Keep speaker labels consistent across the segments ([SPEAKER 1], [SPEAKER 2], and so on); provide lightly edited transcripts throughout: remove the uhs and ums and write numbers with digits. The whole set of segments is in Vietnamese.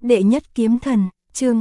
[SPEAKER 1] Đệ nhất kiếm thần, chương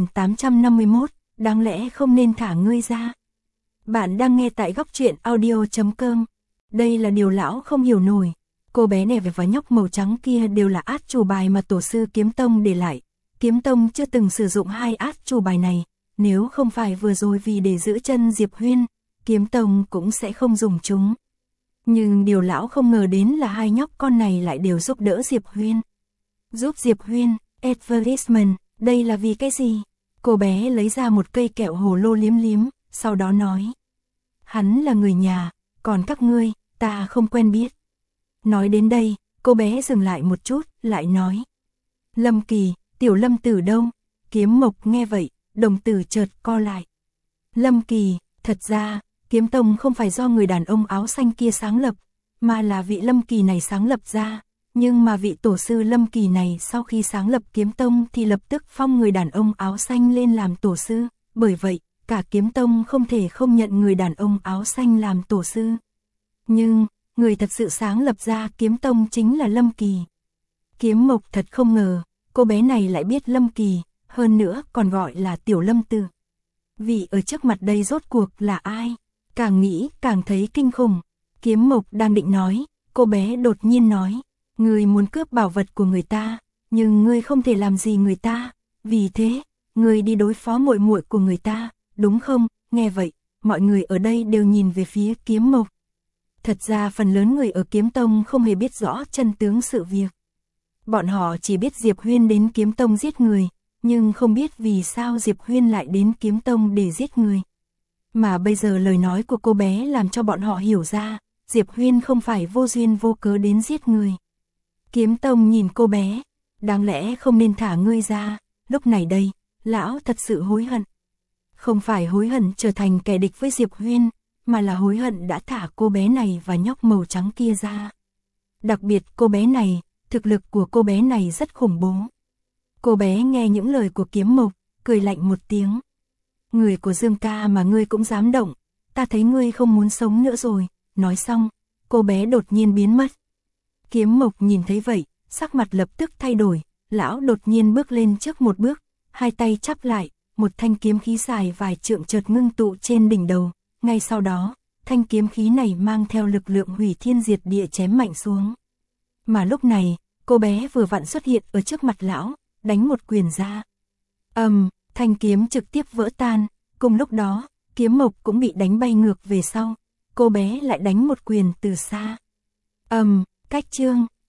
[SPEAKER 1] 2851, đáng lẽ không nên thả ngươi ra. Bạn đang nghe tại góc truyện audio.com. Đây là điều lão không hiểu nổi. Cô bé đẹp và nhóc màu trắng kia đều là át chủ bài mà tổ sư Kiếm Tông để lại. Kiếm Tông chưa từng sử dụng hai át chủ bài này. Nếu không phải vừa rồi vì để giữ chân Diệp Huyên, Kiếm Tông cũng sẽ không dùng chúng. Nhưng điều lão không ngờ đến là hai nhóc con này lại đều giúp đỡ Diệp Huyên. Giúp Diệp Huyên, advertisement, đây là vì cái gì? Cô bé lấy ra một cây kẹo hồ lô liếm liếm, sau đó nói. Hắn là người nhà, còn các ngươi, ta không quen biết. Nói đến đây, cô bé dừng lại một chút, lại nói. Lâm Kỳ, tiểu Lâm Tử đâu? Kiếm Mộc nghe vậy, đồng tử chợt co lại. Lâm Kỳ, thật ra, Kiếm Tông không phải do người đàn ông áo xanh kia sáng lập, mà là vị Lâm Kỳ này sáng lập ra. Nhưng mà vị tổ sư Lâm Kỳ này sau khi sáng lập Kiếm Tông thì lập tức phong người đàn ông áo xanh lên làm tổ sư, bởi vậy, cả Kiếm Tông không thể không nhận người đàn ông áo xanh làm tổ sư. Nhưng, người thật sự sáng lập ra Kiếm Tông chính là Lâm Kỳ. Kiếm Mộc thật không ngờ, cô bé này lại biết Lâm Kỳ, hơn nữa còn gọi là tiểu Lâm Tử. Vị ở trước mặt đây rốt cuộc là ai? Càng nghĩ càng thấy kinh khủng. Kiếm Mộc đang định nói, cô bé đột nhiên nói. Ngươi muốn cướp bảo vật của người ta, nhưng ngươi không thể làm gì người ta, vì thế, ngươi đi đối phó muội muội của người ta, đúng không? Nghe vậy, mọi người ở đây đều nhìn về phía Kiếm Mộc. Thật ra phần lớn người ở Kiếm Tông không hề biết rõ chân tướng sự việc. Bọn họ chỉ biết Diệp Huyên đến Kiếm Tông giết người, nhưng không biết vì sao Diệp Huyên lại đến Kiếm Tông để giết người. Mà bây giờ lời nói của cô bé làm cho bọn họ hiểu ra, Diệp Huyên không phải vô duyên vô cớ đến giết người. Kiếm Tông nhìn cô bé, đáng lẽ không nên thả ngươi ra, lúc này đây, lão thật sự hối hận. Không phải hối hận trở thành kẻ địch với Diệp Huyên, mà là hối hận đã thả cô bé này và nhóc màu trắng kia ra. Đặc biệt cô bé này, thực lực của cô bé này rất khủng bố. Cô bé nghe những lời của Kiếm Mộc, cười lạnh một tiếng. Người của Dương ca mà ngươi cũng dám động, ta thấy ngươi không muốn sống nữa rồi, nói xong, cô bé đột nhiên biến mất. Kiếm Mộc nhìn thấy vậy, sắc mặt lập tức thay đổi, lão đột nhiên bước lên trước một bước, hai tay chắp lại, một thanh kiếm khí dài vài trượng chợt ngưng tụ trên đỉnh đầu, ngay sau đó, thanh kiếm khí này mang theo lực lượng hủy thiên diệt địa chém mạnh xuống. Mà lúc này, cô bé vừa vặn xuất hiện ở trước mặt lão, đánh một quyền ra. Thanh kiếm trực tiếp vỡ tan, cùng lúc đó, Kiếm Mộc cũng bị đánh bay ngược về sau, cô bé lại đánh một quyền từ xa. Cách chương